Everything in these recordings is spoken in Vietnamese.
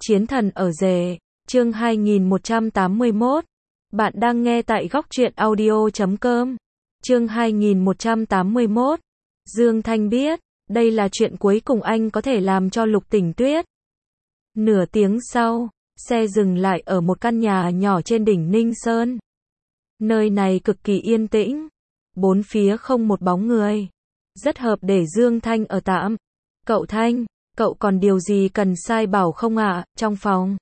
Chiến thần ở rể, chương 2181. Bạn đang nghe tại góc truyện audio.com. Chương 2181. Dương Thanh biết, đây là chuyện cuối cùng anh có thể làm cho Lục Tỉnh Tuyết. Nửa tiếng sau, xe dừng lại ở một căn nhà nhỏ trên đỉnh Ninh Sơn. Nơi này cực kỳ yên tĩnh, bốn phía không một bóng người, rất hợp để Dương Thanh ở tạm. Cậu Thanh, cậu còn điều gì cần sai bảo không ạ? Trong phòng,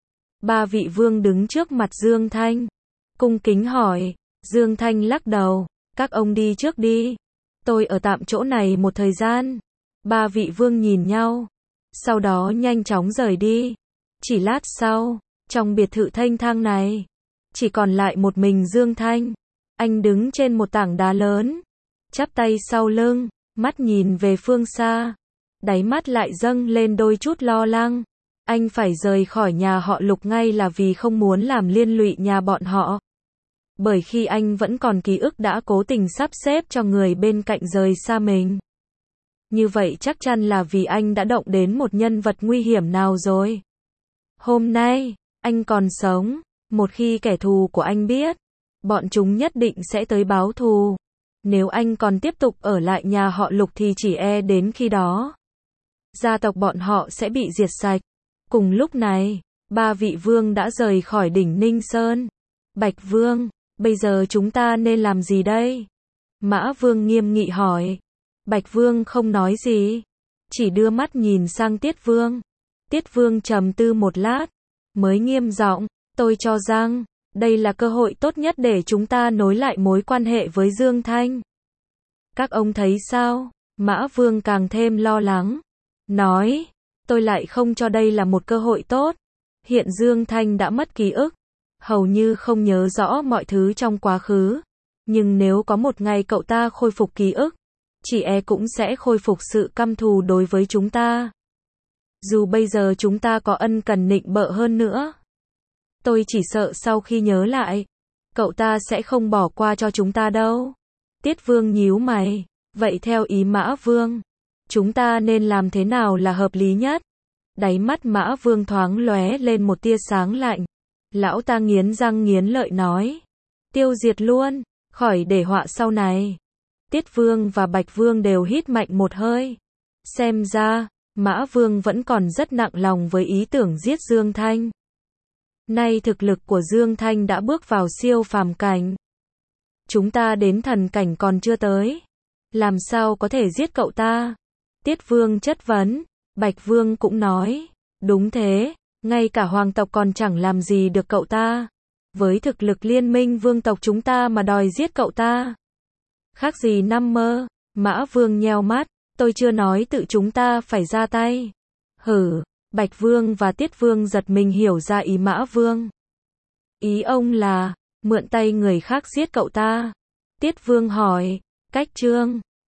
ba vị vương đứng trước mặt Dương Thanh, cung kính hỏi. Dương Thanh lắc đầu, các ông đi trước đi, tôi ở tạm chỗ này một thời gian. Ba vị vương nhìn nhau, sau đó nhanh chóng rời đi. Chỉ lát sau, trong biệt thự thanh thang này, chỉ còn lại một mình Dương Thanh. Anh đứng trên một tảng đá lớn, chắp tay sau lưng, mắt nhìn về phương xa, đáy mắt lại dâng lên đôi chút lo lắng. Anh phải rời khỏi nhà họ Lục ngay là vì không muốn làm liên lụy nhà bọn họ. Bởi khi anh vẫn còn ký ức đã cố tình sắp xếp cho người bên cạnh rời xa mình. Như vậy chắc chắn là vì anh đã động đến một nhân vật nguy hiểm nào rồi. Hôm nay, anh còn sống, một khi kẻ thù của anh biết, bọn chúng nhất định sẽ tới báo thù. Nếu anh còn tiếp tục ở lại nhà họ Lục thì chỉ e đến khi đó, gia tộc bọn họ sẽ bị diệt sạch. Cùng lúc này, ba vị vương đã rời khỏi đỉnh Ninh Sơn. Bạch Vương, bây giờ chúng ta nên làm gì đây? Mã Vương nghiêm nghị hỏi. Bạch Vương không nói gì, chỉ đưa mắt nhìn sang Tiết Vương. Tiết Vương trầm tư một lát, mới nghiêm giọng, tôi cho rằng, đây là cơ hội tốt nhất để chúng ta nối lại mối quan hệ với Dương Thanh. Các ông thấy sao? Mã Vương càng thêm lo lắng, nói, tôi lại không cho đây là một cơ hội tốt. Hiện Dương Thanh đã mất ký ức, hầu như không nhớ rõ mọi thứ trong quá khứ. Nhưng nếu có một ngày cậu ta khôi phục ký ức, chỉ e cũng sẽ khôi phục sự căm thù đối với chúng ta. Dù bây giờ chúng ta có ân cần nịnh bợ hơn nữa, tôi chỉ sợ sau khi nhớ lại, cậu ta sẽ không bỏ qua cho chúng ta đâu. Tiết Vương nhíu mày, vậy theo ý Mã Vương, chúng ta nên làm thế nào là hợp lý nhất? Đáy mắt Mã Vương thoáng lóe lên một tia sáng lạnh. Lão ta nghiến răng nghiến lợi nói, tiêu diệt luôn, khỏi để họa sau này. Tiết Vương và Bạch Vương đều hít mạnh một hơi. Xem ra, Mã Vương vẫn còn rất nặng lòng với ý tưởng giết Dương Thanh. Nay thực lực của Dương Thanh đã bước vào siêu phàm cảnh. Chúng ta đến thần cảnh còn chưa tới, làm sao có thể giết cậu ta? Tiết Vương chất vấn. Bạch Vương cũng nói, đúng thế, ngay cả hoàng tộc còn chẳng làm gì được cậu ta. Với thực lực liên minh vương tộc chúng ta mà đòi giết cậu ta, khác gì nằm mơ. Mã Vương nheo mắt, tôi chưa nói tự chúng ta phải ra tay. Hử, Bạch Vương và Tiết Vương giật mình hiểu ra ý Mã Vương. Ý ông là, mượn tay người khác giết cậu ta. Tiết Vương hỏi, cách trương,